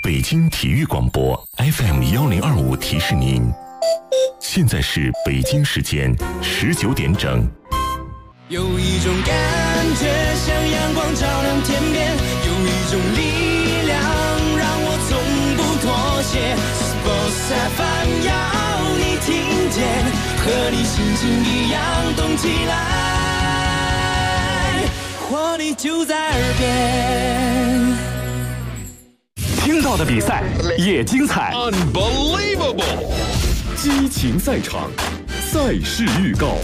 北京体育广播 FM1025提示您，现在是北京时间19点整。 有一种感觉像阳光照亮天边，有一种力量让我从不妥协。Sports FM 要你听见，和你心情一样动起来，活力就在耳边。 听到的比赛也精彩 Unbelievable 激情赛场，赛事预告。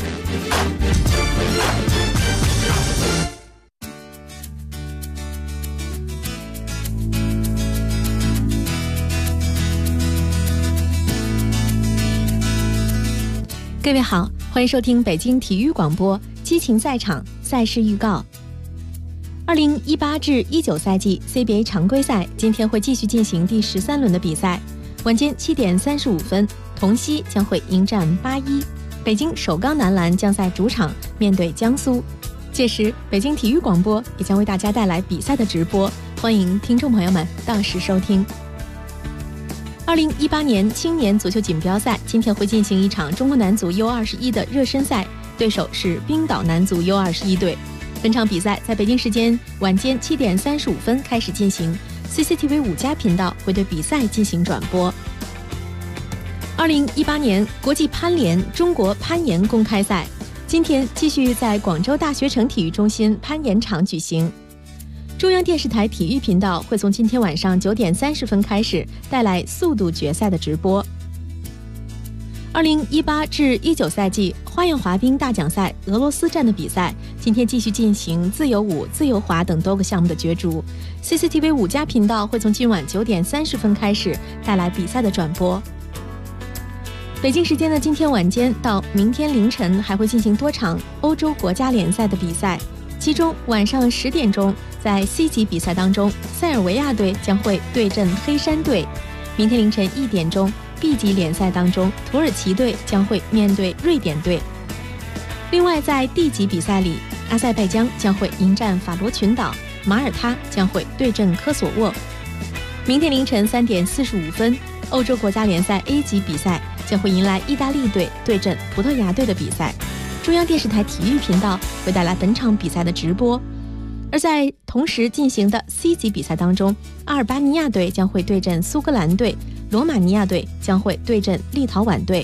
各位好，欢迎收听北京体育广播激情赛场赛事预告。2018至19赛季 CBA 常规赛今天会继续进行第13轮的比赛，晚间7点35分，同曦将会迎战81，北京首钢男篮将在主场面对江苏。届时，北京体育广播也将为大家带来比赛的直播，欢迎听众朋友们到时收听。2018年青年足球锦标赛今天会进行一场中国男足 U21 的热身赛，对手是冰岛男足 U21 队。本场比赛在北京时间晚间7点35分开始进行， CCTV 5+频道会对比赛进行转播。2018年国际攀联中国攀岩公开赛今天继续在广州大学城体育中心攀岩场举行。中央电视台体育频道会从今天晚上9点30分开始带来速度决赛的直播。2018至19赛季花样滑冰大奖赛俄罗斯站的比赛今天继续进行自由舞、自由滑等多个项目的角逐。 CCTV 5+频道会从今晚9点30分开始带来比赛的转播。北京时间的今天晚间到明天凌晨还会进行多场欧洲国家联赛的比赛，其中晚上10点钟在 C 级比赛当中，塞尔维亚队将会对阵黑山队。明天凌晨1点钟 B 级联赛当中，土耳其队将会面对瑞典队。另外在 D 级比赛里，阿塞拜疆将会迎战法罗群岛，马耳他将会对阵科索沃。明天凌晨3点45分，欧洲国家联赛 A 级比赛将会迎来意大利队对阵葡萄牙队的比赛。中央电视台体育频道会带来本场比赛的直播。而在同时进行的 C 级比赛当中，阿尔巴尼亚队将会对阵苏格兰队，罗马尼亚队将会对阵立陶宛队。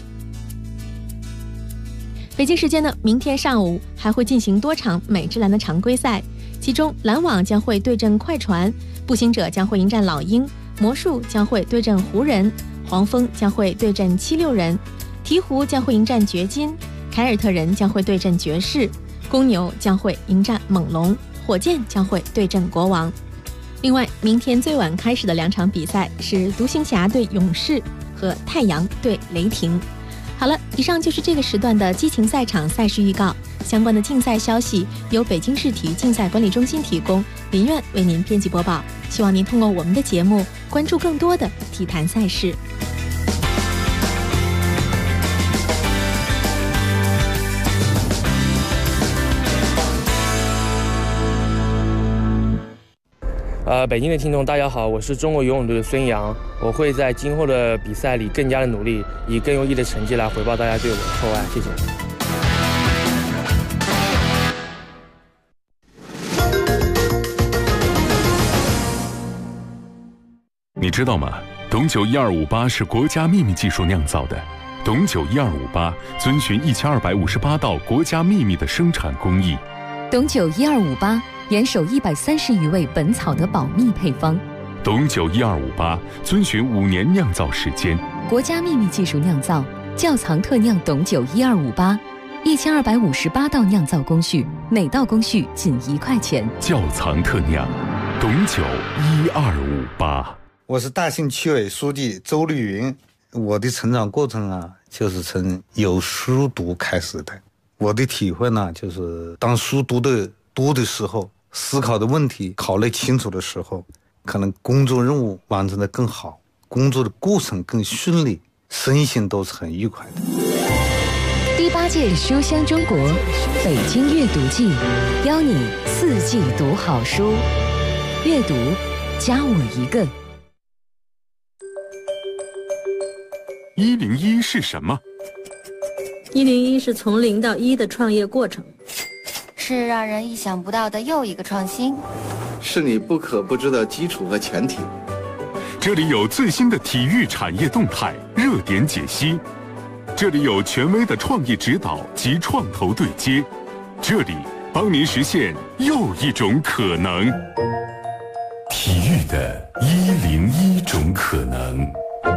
北京时间的明天上午还会进行多场美职篮的常规赛，其中篮网将会对阵快船，步行者将会迎战老鹰，魔术将会对阵湖人，黄蜂将会对阵76人，鹈鹕将会迎战掘金，凯尔特人将会对阵爵士，公牛将会迎战猛龙，火箭将会对阵国王。另外，明天最晚开始的2场比赛是独行侠对勇士和太阳对雷霆。好了，以上就是这个时段的激情赛场赛事预告，相关的竞赛消息由北京市体育竞赛管理中心提供，林苑为您编辑播报。希望您通过我们的节目关注更多的体坛赛事。 北京的听众大家好，我是中国游泳队的孙杨，我会在今后的比赛里更加的努力，以更优异的成绩来回报大家对我的厚爱，谢谢。 你知道吗？董酒1258是国家秘密技术酿造的。董酒1258遵循1258道国家秘密的生产工艺。 董酒1258严守130余味本草的保密配方。 董酒1258遵循5年酿造时间， 国家秘密技术酿造，窖藏特酿董酒1258，1258道酿造工序，每道工序仅1块钱。 窖藏特酿，董酒1258。 我是大兴区委书记周绿云。我的成长过程啊，就是从有书读开始的。我的体会呢，就是当书读的多的时候，思考的问题考虑清楚的时候，可能工作任务完成的更好，工作的过程更顺利，身心都是很愉快的。 第8届书香中国北京阅读季，邀你4季读好书，阅读加我一个。 101是什么 ？101是从0到1的创业过程， 是让人意想不到的又一个创新， 是你不可不知的基础和前提。 这里有最新的体育产业动态、热点解析，这里有权威的创业指导及创投对接，这里帮您实现又一种可能。 体育的101种可能。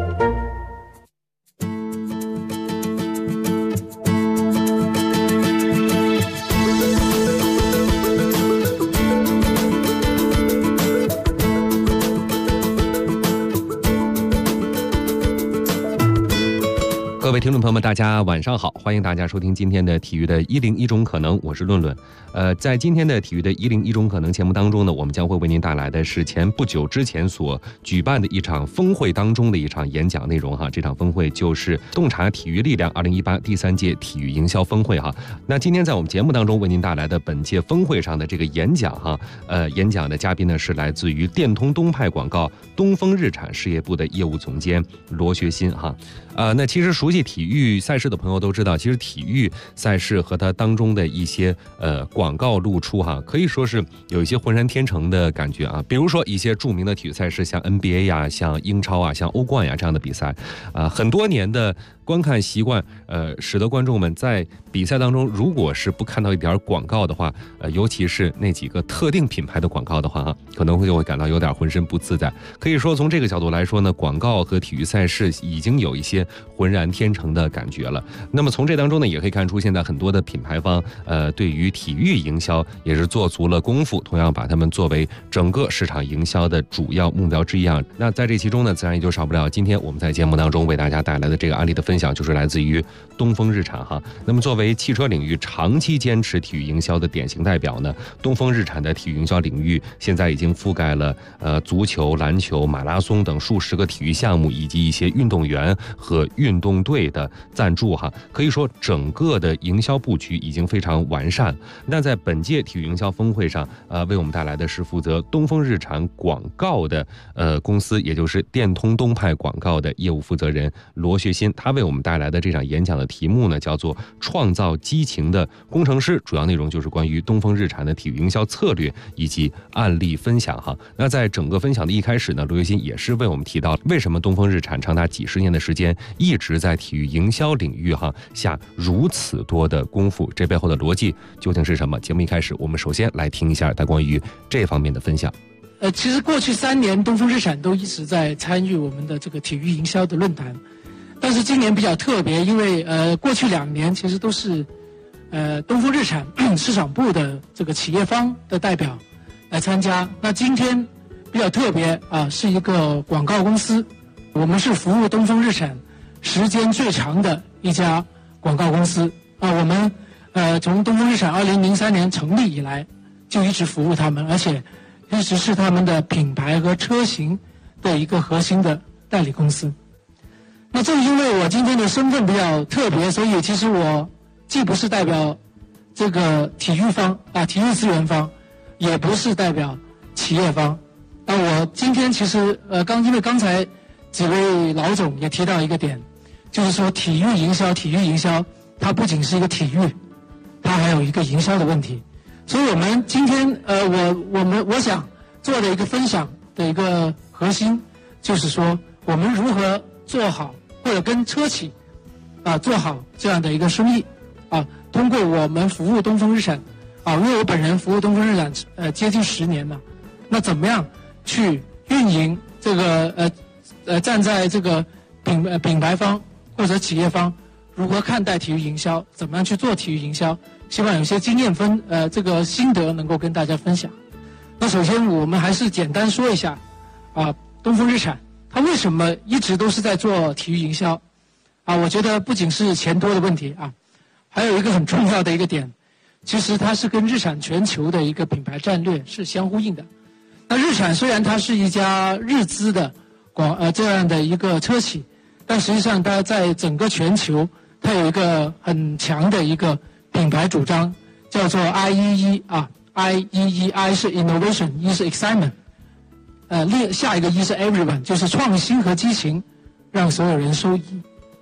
各位听众朋友们，大家晚上好，欢迎大家收听今天的体育的101种可能，我是论论。在今天的体育的101种可能节目当中呢，我们将会为您带来的是前不久之前所举办的一场峰会当中的一场演讲内容哈。这场峰会就是洞察体育力量2018第3届体育营销峰会哈。那今天在我们节目当中为您带来的本届峰会上的这个演讲哈，演讲的嘉宾呢是来自于电通东派广告东风日产事业部的业务总监罗学新哈。那其实熟悉体育赛事的朋友都知道，其实体育赛事和它当中的一些广告露出哈，可以说是有一些浑然天成的感觉啊。比如说一些著名的体育赛事，像 NBA 呀、像英超啊、像欧冠呀这样的比赛，很多年的观看习惯，使得观众们在比赛当中，如果是不看到一点广告的话，尤其是那几个特定品牌的广告的话，可能就会感到有点浑身不自在。可以说，从这个角度来说呢，广告和体育赛事已经有一些浑然天成的感觉了。那么从这当中呢，也可以看出，现在很多的品牌方，对于体育营销也是做足了功夫，同样把他们作为整个市场营销的主要目标之一啊。那在这其中呢，自然也就少不了今天我们在节目当中为大家带来的这个案例的分享，就是来自于东风日产哈。那么作为汽车领域长期坚持体育营销的典型代表呢，东风日产的体育营销领域现在已经覆盖了足球、篮球、马拉松等数十个体育项目，以及一些运动员和运动队的赞助哈。可以说整个的营销布局已经非常完善。那在本届体育营销峰会上，为我们带来的是负责东风日产广告的公司，也就是电通东派广告的业务负责人罗学新，他为我们带来的这场演讲的题目呢，叫做创造激情的工程师，主要内容就是关于东风日产的体育营销策略以及案例分享哈。那在整个分享的一开始呢，罗学新也是为我们提到为什么东风日产长达几十年的时间一直在体育营销领域哈下如此多的功夫，这背后的逻辑究竟是什么？节目一开始，我们首先来听一下他关于这方面的分享。 其实过去3年，东风日产都一直在参与我们的这个体育营销的论坛，但是今年比较特别，因为过去2年其实都是东风日产市场部的这个企业方的代表来参加。那今天比较特别啊，是一个广告公司，我们是服务东风日产时间最长的一家广告公司啊。我们从东风日产2003年成立以来，就一直服务他们，而且一直是他们的品牌和车型的一个核心的代理公司。那正因为我今天的身份比较特别，所以其实我既不是代表这个体育方啊，体育资源方，也不是代表企业方。那我今天其实因为刚才几位老总也提到一个点，就是说体育营销它不仅是一个体育，它还有一个营销的问题。所以我们今天我想做的一个分享的一个核心，就是说我们如何做好或者跟车企做好这样的一个生意啊。通过我们服务东风日产啊，因为我本人服务东风日产接近10年了，那怎么样去运营这个站在这个品牌方或者企业方如何看待体育营销，怎么样去做体育营销，希望有些经验这个心得能够跟大家分享。那首先我们还是简单说一下啊，东风日产它为什么一直都是在做体育营销啊？我觉得不仅是钱多的问题啊，还有一个很重要的一个点，其实它是跟日产全球的一个品牌战略是相呼应的。那日产虽然它是一家日资的这样的一个车企，但实际上它在整个全球它有一个很强的一个品牌主张，叫做 IEE 啊 ，IEE 是 Innovation，E 是 Excitement， 下一个 E 是 Everyone， 就是创新和激情，让所有人受益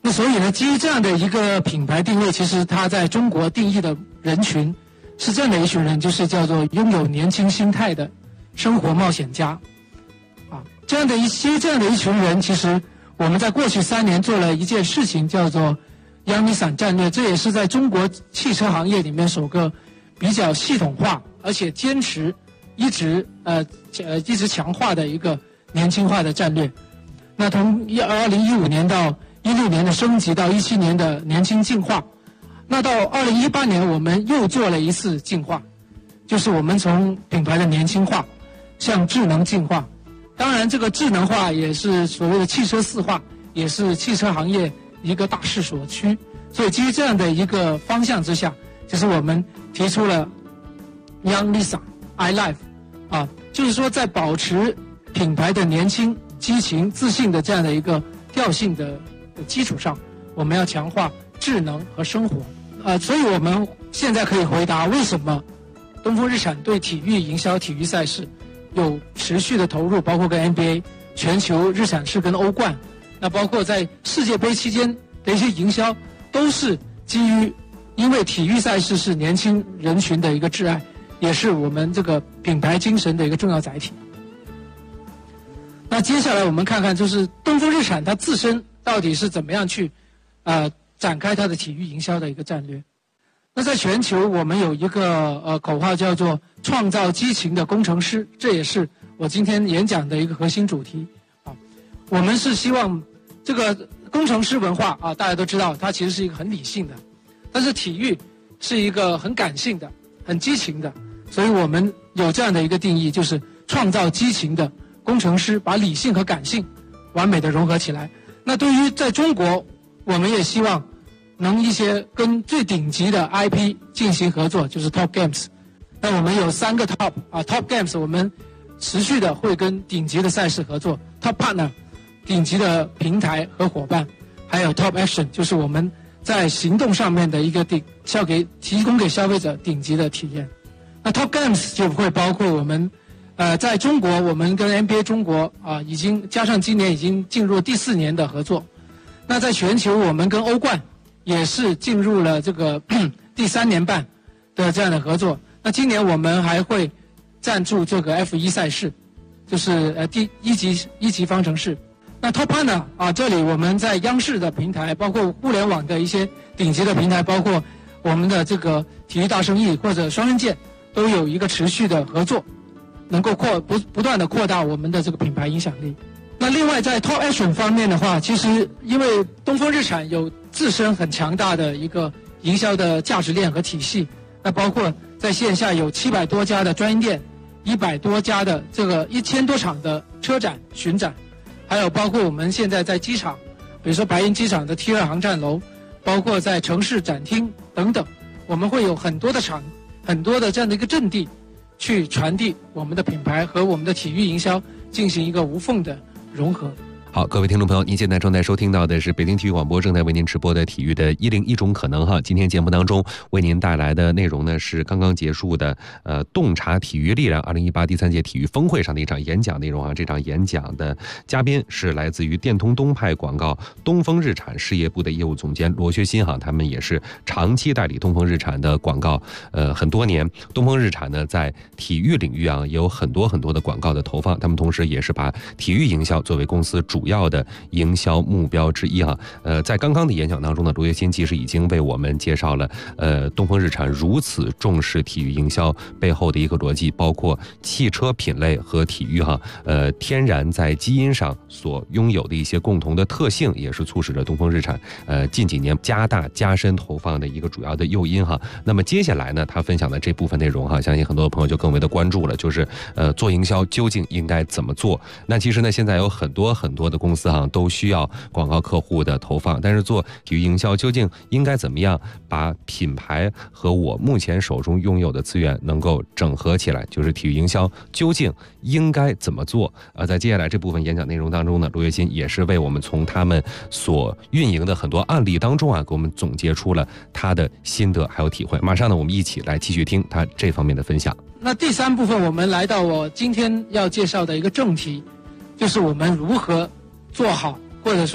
那所以呢，基于这样的一个品牌定位，其实它在中国定义的人群是这样的一群人，就是叫做拥有年轻心态的生活冒险家。这样的一群人，其实我们在过去3年做了一件事情，叫做 Young Nissan 战略，这也是在中国汽车行业里面首个比较系统化而且坚持一直强化的一个年轻化的战略。那从2015年到16年的升级到17年的年轻进化，那到2018年我们又做了一次进化，就是我们从品牌的年轻化向智能进化。当然这个智能化也是所谓的汽车4化，也是汽车行业一个大势所趋。所以基于这样的一个方向之下，就是我们提出了 Young Nissan iLife 就是说在保持品牌的年轻、激情、自信的这样的一个调性的基础上，我们要强化智能和生活。所以我们现在可以回答为什么东风日产对体育营销、体育赛事有持续的投入，包括跟 NBA、全球日产式跟欧冠，那包括在世界杯期间的一些营销，都是基于因为体育赛事是年轻人群的一个挚爱，也是我们这个品牌精神的一个重要载体。那接下来我们看看，就是东风日产它自身到底是怎么样去展开它的体育营销的一个战略。那在全球我们有一个口号叫做创造激情的工程师，这也是我今天演讲的一个核心主题我们是希望这个工程师文化大家都知道它其实是一个很理性的，但是体育是一个很感性的、很激情的，所以我们有这样的一个定义，就是创造激情的工程师，把理性和感性完美的融合起来。那对于在中国，我们也希望能一些跟最顶级的 IP 进行合作，就是 Top Games。那我们有3个 Top Games， 我们持续的会跟顶级的赛事合作 ，Top Partner 顶级的平台和伙伴，还有 Top Action 就是我们在行动上面的一个提供给消费者顶级的体验。那 Top Games 就会包括我们在中国，我们跟 NBA 中国已经加上今年已经进入第4年的合作。那在全球，我们跟欧冠也是进入了这个第3年半的这样的合作。那今年我们还会赞助这个 F1 赛事，就是第一级方程式。那 Top Partner 这里我们在央视的平台，包括互联网的一些顶级的平台，包括我们的这个体育大生意或者双刃剑，都有一个持续的合作，能够不断的扩大我们的这个品牌影响力。那另外在 Top Action 方面的话，其实因为东风日产有自身很强大的一个营销的价值链和体系，那包括在线下有700多家的专营店，100多家的这个1000多场的车展巡展，还有包括我们现在在机场，比如说白云机场的 T2 航站楼，包括在城市展厅等等，我们会有很多的这样的一个阵地，去传递我们的品牌和我们的体育营销进行一个无缝的融合。 好，各位听众朋友，您现在正在收听到的是北京体育广播正在为您直播的体育的101种可能今天节目当中为您带来的内容呢，是刚刚结束的洞察体育力量2018第3届体育峰会上的一场演讲内容这场演讲的嘉宾是来自于电通东派广告东风日产事业部的业务总监罗学新他们也是长期代理东风日产的广告很多年。东风日产呢在体育领域也有很多的广告的投放，他们同时也是把体育营销作为公司主要的营销目标之一在刚刚的演讲当中呢，罗学新其实已经为我们介绍了东风日产如此重视体育营销背后的一个逻辑，包括汽车品类和体育天然在基因上所拥有的一些共同的特性，也是促使着东风日产近几年加深投放的一个主要的诱因那么接下来呢，他分享的这部分内容相信很多朋友就更为的关注了，就是做营销究竟应该怎么做。那其实呢，现在有很多的公司都需要广告客户的投放，但是做体育营销究竟应该怎么样把品牌和我目前手中拥有的资源能够整合起来，就是体育营销究竟应该怎么做在接下来这部分演讲内容当中呢，罗学新也是为我们从他们所运营的很多案例当中给我们总结出了他的心得还有体会。马上呢，我们一起来继续听他这方面的分享。 那第3部分我们来到我今天要介绍的一个正题，就是我们如何做好，或者说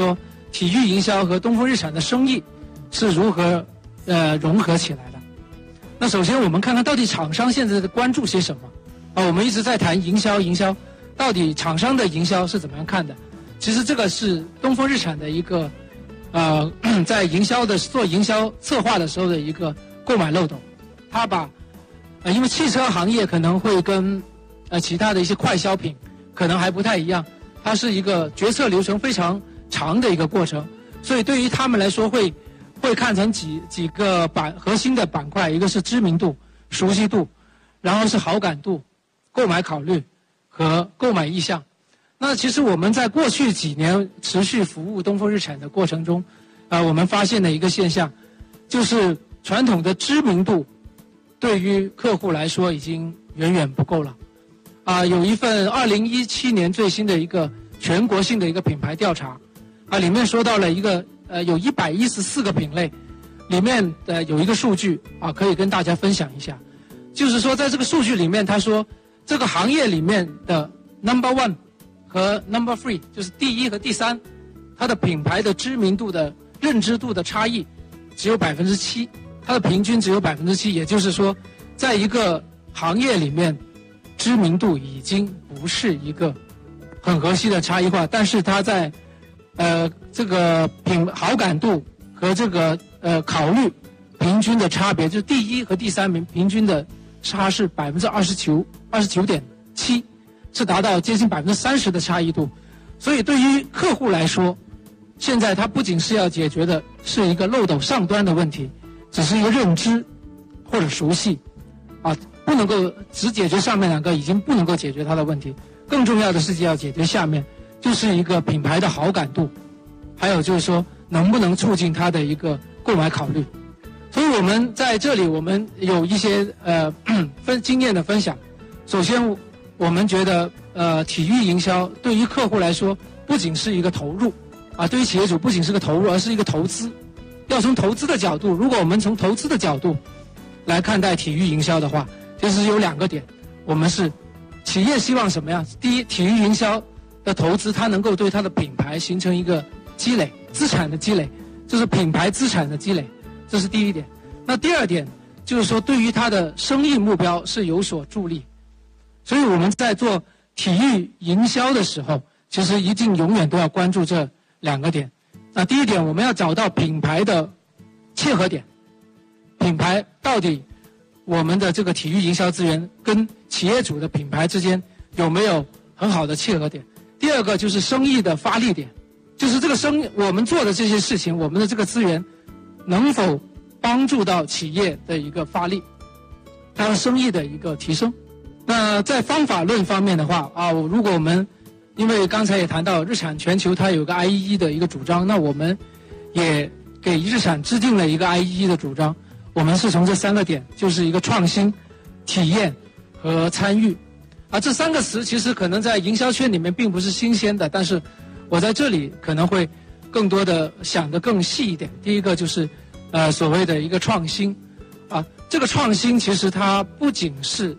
体育营销和东风日产的生意是如何融合起来的。那首先我们看看到底厂商现在在关注些什么啊？我们一直在谈营销，到底厂商的营销是怎么样看的？其实这个是东风日产的一个在做营销策划的时候的一个购买漏洞。他把因为汽车行业可能会跟其他的一些快消品可能还不太一样，它是一个决策流程非常长的一个过程，所以对于他们来说会看成几个核心的板块，一个是知名度、熟悉度，然后是好感度、购买考虑和购买意向。那其实我们在过去几年持续服务东风日产的过程中，我们发现的一个现象，就是传统的知名度对于客户来说已经远远不够了。有一份2017年最新的一个全国性的一个品牌调查，里面说到了一个有114个品类，里面有一个数据可以跟大家分享一下，就是说在这个数据里面，他说这个行业里面的 No.1 和 No.3 就是第一和第三，它的品牌的知名度的认知度的差异只有7%，它的平均只有7%，也就是说，在一个行业里面，知名度已经不是一个很核心的差异化，但是它在这个好感度和这个考虑平均的差别，就是第一和第三名平均的差是29.7%，是达到接近30%的差异度。所以对于客户来说，现在它不仅是要解决的是一个漏斗上端的问题，只是一个认知或者熟悉不能够只解决上面两个，已经不能够解决它的问题。更重要的是要解决下面，就是一个品牌的好感度，还有就是说能不能促进它的一个购买考虑。所以我们在这里我们有一些经验的分享。首先我们觉得体育营销对于客户来说不仅是一个投入对于企业主不仅是个投入，而是一个投资。要从投资的角度，如果我们从投资的角度来看待体育营销的话，其实有2个点。我们是企业希望什么样？第一，体育营销的投资它能够对它的品牌形成一个积累，资产的积累，就是品牌资产的积累，这是第一点。那第二点就是说对于它的生意目标是有所助力。所以我们在做体育营销的时候，其实一定永远都要关注这2个点。那第一点，我们要找到品牌的切合点，品牌到底我们的这个体育营销资源跟企业主的品牌之间有没有很好的切合点。第二个就是生意的发力点，就是这个我们做的这些事情，我们的这个资源能否帮助到企业的一个发力，它生意的一个提升。那在方法论方面的话如果我们因为刚才也谈到日产全球它有个 IEE 的一个主张，那我们也给日产制定了一个 IEE 的主张。我们是从这3个点，就是一个创新、体验和参与这3个词其实可能在营销圈里面并不是新鲜的，但是我在这里可能会更多的想得更细一点。第一个就是所谓的一个创新这个创新其实它不仅是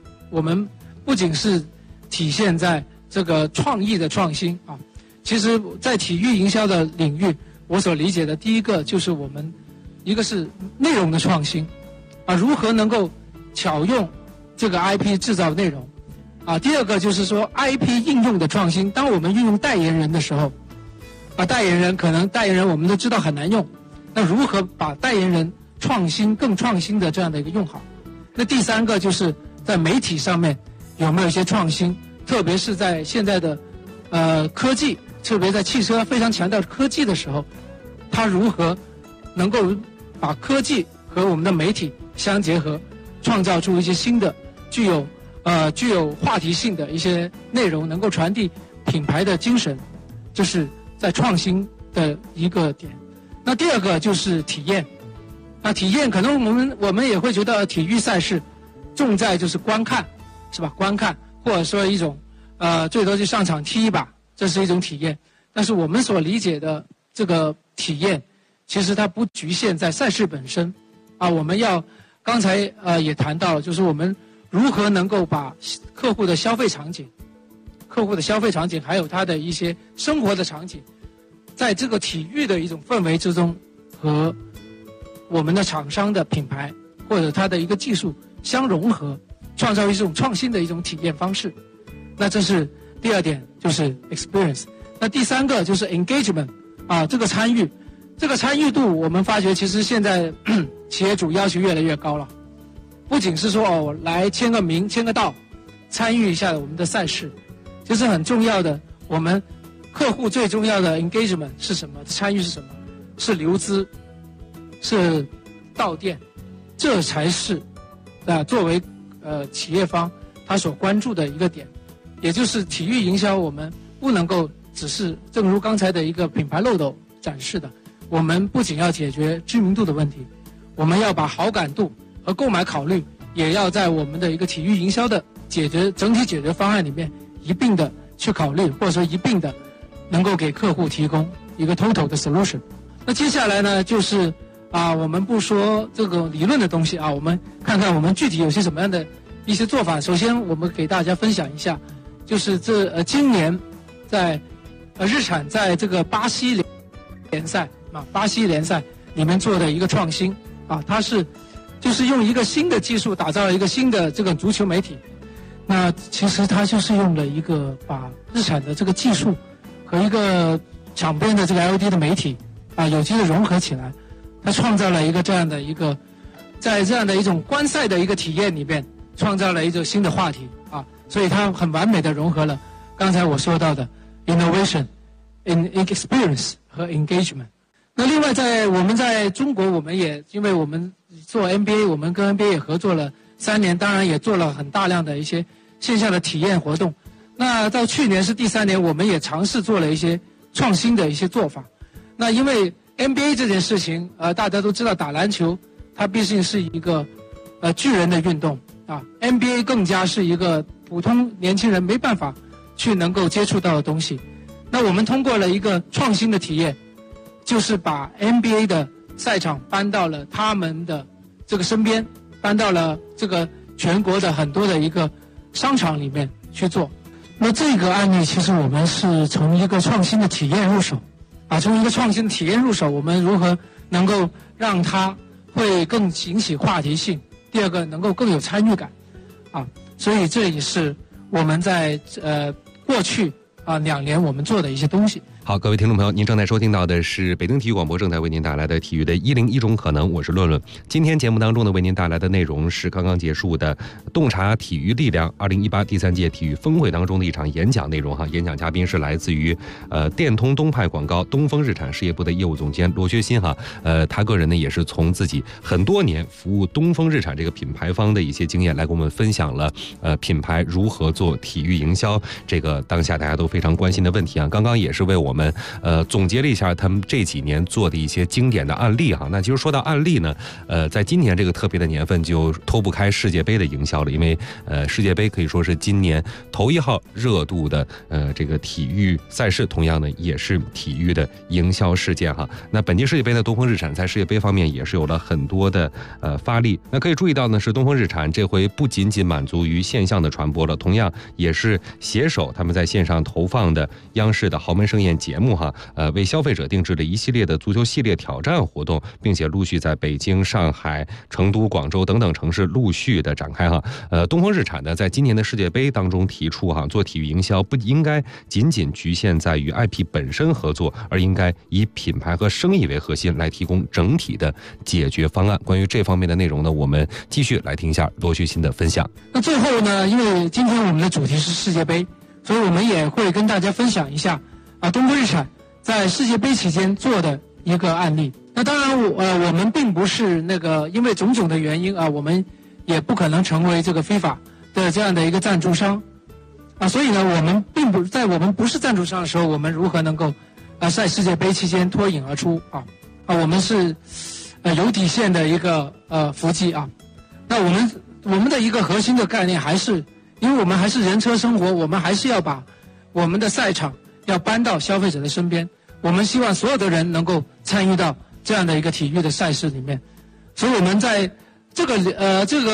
体现在这个创意的创新其实在体育营销的领域，我所理解的第一个就是我们一个是内容的创新如何能够巧用这个 IP 制造内容第二个就是说 IP 应用的创新。当我们运用代言人的时候代言人我们都知道很难用，那如何把代言人更创新的这样的一个用好。那第3个就是在媒体上面有没有一些创新，特别是在现在的科技，特别在汽车非常强调科技的时候，它如何能够把科技和我们的媒体相结合，创造出一些新的具有话题性的一些内容，能够传递品牌的精神，这是在创新的一个点。那第2个就是体验。那体验可能我们也会觉得体育赛事重在就是观看，是吧？观看或者说一种最多就上场踢一把，这是一种体验。但是我们所理解的这个体验，其实它不局限在赛事本身我们要刚才也谈到了，就是我们如何能够把客户的消费场景还有他的一些生活的场景， 在这个体育的一种氛围之中，和我们的厂商的品牌或者它的一个技术相融合，创造一种创新的一种体验方式。那这是第二点，就是 experience。那第三个就是 engagement 这个参与，这个参与度我们发觉其实现在企业主要求越来越高了，不仅是说我来签个名签个到，参与一下我们的赛事，其实很重要的，我们客户最重要的 engagement 是什么？参与是什么？是流资，是到店，这才是作为企业方他所关注的一个点。也就是体育营销，我们不能够只是正如刚才的一个品牌漏斗展示的，我们不仅要解决知名度的问题，我们要把好感度和购买考虑也要在我们的一个体育营销的整体解决方案里面一并的去考虑，或者说一并的能够给客户提供一个 total 的 solution。那接下来呢，就是我们不说这个理论的东西我们看看我们具体有些什么样的一些做法。首先，我们给大家分享一下，就是今年在日产在这个巴西联赛里面做的一个创新它就是用一个新的技术打造了一个新的这个足球媒体。那其实它就是用了一个把日产的这个技术和一个场边的这个 LED 的媒体有机的融合起来，它创造了一个这样的一个，在这样的一种观赛的一个体验里面，创造了一种新的话题所以它很完美的融合了刚才我说到的 innovation、in experience 和 engagement。那另外我们在中国，我们也因为我们做 NBA， 我们跟 NBA 也合作了3年，当然也做了很大量的一些线下的体验活动。那到去年是第3年，我们也尝试做了一些创新的一些做法。那因为 NBA 这件事情大家都知道，打篮球它毕竟是一个巨人的运动NBA 更加是一个普通年轻人没办法去能够接触到的东西。那我们通过了一个创新的体验，就是把 NBA 的赛场搬到了他们的这个身边，搬到了这个全国的很多的一个商场里面去做。那这个案例其实我们是从一个创新的体验入手从一个创新的体验入手，我们如何能够让它会更引起话题性，第二个能够更有参与感所以这也是我们在过去2年我们做的一些东西。 好，各位听众朋友，您正在收听到的是北京体育广播正在为您带来的体育的101种可能，我是论论。今天节目当中呢，为您带来的内容是刚刚结束的洞察体育力量2018第3届体育峰会当中的一场演讲内容演讲嘉宾是来自于电通东派广告东风日产事业部的业务总监罗学新他个人呢也是从自己很多年服务东风日产这个品牌方的一些经验来跟我们分享了品牌如何做体育营销这个当下大家都非常关心的问题刚刚也是为我们总结了一下他们这几年做的一些经典的案例那其实说到案例呢在今年这个特别的年份就脱不开世界杯的营销了，因为世界杯可以说是今年头1号热度的这个体育赛事，同样呢也是体育的营销事件那本届世界杯的东风日产在世界杯方面也是有了很多的发力。那可以注意到呢，是东风日产这回不仅仅满足于线上的传播了，同样也是携手他们在线上投放的央视的豪门盛宴节目为消费者定制了一系列的足球系列挑战活动，并且陆续在北京、上海、成都、广州等等城市陆续的展开东风日产呢，在今年的世界杯当中提出做体育营销不应该仅仅局限在与 IP 本身合作，而应该以品牌和生意为核心来提供整体的解决方案。关于这方面的内容呢，我们继续来听一下罗学新的分享。 那最后呢，因为今天我们的主题是世界杯，所以我们也会跟大家分享一下东风日产在世界杯期间做的一个案例。那当然我们并不是因为种种的原因我们也不可能成为这个 FIFA 的这样的一个赞助商所以呢，我们并不在我们不是赞助商的时候，我们如何能够在世界杯期间脱颖而出我们是有底线的一个伏击那我们的一个核心的概念还是，因为我们还是人车生活，我们还是要把我们的赛场要搬到消费者的身边，我们希望所有的人能够参与到这样的一个体育的赛事里面。所以我们在这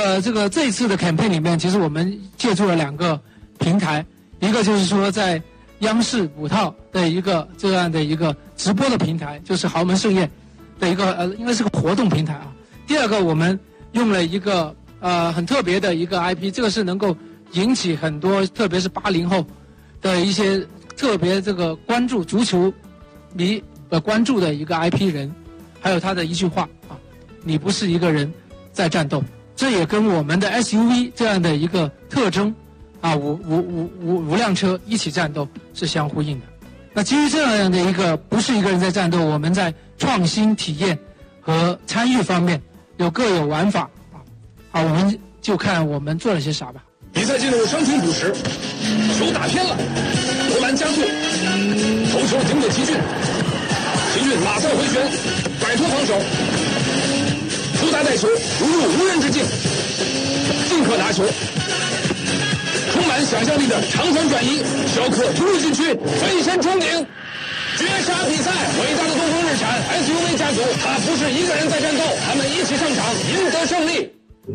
一次的 campaign 里面，其实我们借助了2个平台，一个就是说在央视5套的一个这样的一个直播的平台，就是豪门盛宴的一个应该是个活动平台啊。第二个，我们用了一个很特别的一个 IP， 这个是能够引起很多特别是80后的一些特别这个关注足球迷关注的一个 IP 人，还有他的一句话啊，你不是一个人在战斗，这也跟我们的 SUV 这样的一个特征啊，五辆车一起战斗是相呼应的。那基于这样的一个不是一个人在战斗，我们在创新体验和参与方面各有玩法啊，我们就看我们做了些啥吧。 比赛进入伤停补时，球打偏了，投篮加速，头球顶给齐俊，齐俊马上回旋，摆脱防守，突达带球，如入无人之境，进可拿球，充满想象力的长传转移，小可突入禁区，飞身冲顶，绝杀比赛！伟大的东风日产 SUV 家族，他不是一个人在战斗，他们一起上场，赢得胜利。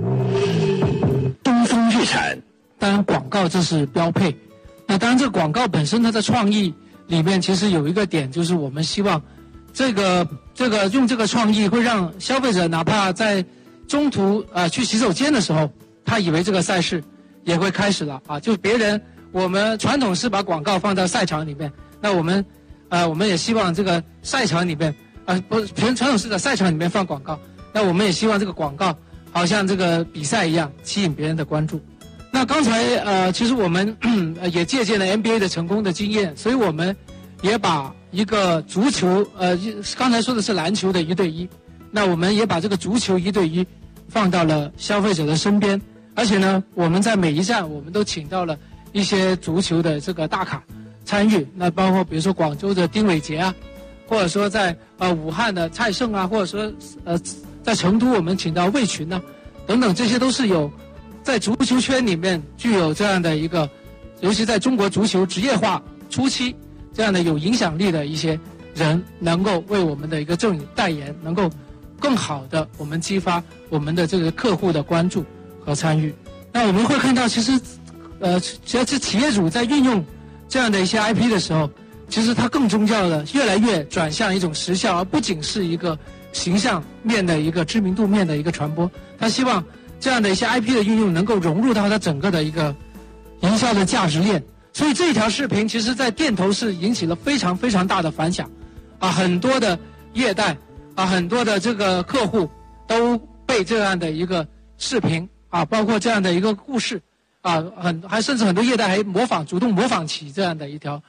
东风日产，当然广告这是标配。那当然，这个广告本身它的创意里面其实有一个点，就是我们希望这个用这个创意会让消费者哪怕在中途去洗手间的时候，他以为这个赛事也会开始了啊！就别人我们传统是把广告放到赛场里面，那我们也希望这个赛场里面不传统是在赛场里面放广告，那我们也希望这个广告好像这个比赛一样吸引别人的关注。那刚才其实我们也借鉴了 NBA 的成功的经验，所以我们也把一个足球刚才说的是篮球的1对1，那我们也把这个足球1对1放到了消费者的身边，而且呢，我们在每一站我们都请到了一些足球的这个大咖参与，那包括比如说广州的丁伟杰啊，或者说在武汉的蔡胜啊，或者说在成都我们请到魏群啊，等等，这些都是有在足球圈里面具有这样的一个，尤其在中国足球职业化初期这样的有影响力的一些人，能够为我们的一个正代言，能够更好的我们激发我们的这个客户的关注和参与。那我们会看到，其实只要是企业主在运用这样的一些 IP 的时候，其实它更重要的越来越转向一种时效，而不仅是一个形象面的一个知名度面的一个传播。他希望这样的一些 IP 的运用能够融入到它整个的一个营销的价值链。所以这条视频其实在店头是引起了非常非常大的反响啊，很多的业代啊，很多的这个客户都被这样的一个视频啊，包括这样的一个故事啊，甚至很多业代还主动模仿起这样的一条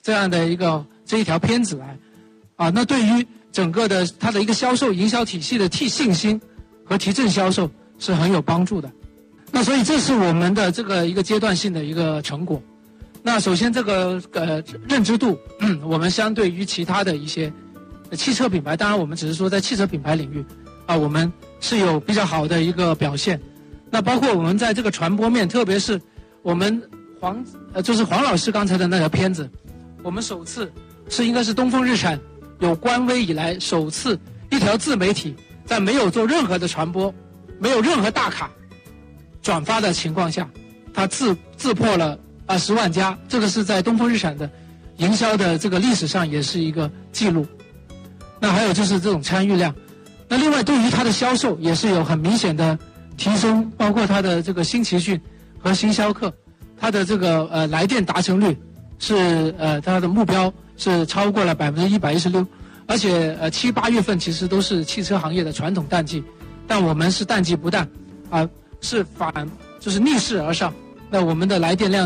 片子来啊。那对于整个的它的一个销售营销体系的提信心和提振销售是很有帮助的。那所以这是我们的这个一个阶段性的一个成果。那首先这个认知度，我们相对于其他的一些汽车品牌，当然我们只是说在汽车品牌领域啊，我们是有比较好的一个表现。那包括我们在这个传播面，特别是我们就是黄老师刚才的那条片子，我们首次应该是东风日产有官微以来首次一条自媒体在没有做任何的传播，没有任何大卡转发的情况下，它自破了10万加，这个是在东风日产的营销的这个历史上也是一个记录。那还有就是这种参与量，那另外对于它的销售也是有很明显的提升，包括它的这个新奇讯和新销客，它的这个来电达成率是它的目标是超过了116%，而且7、8月份其实都是汽车行业的传统淡季，但我们是淡季不淡啊，是就是逆势而上，那我们的来电量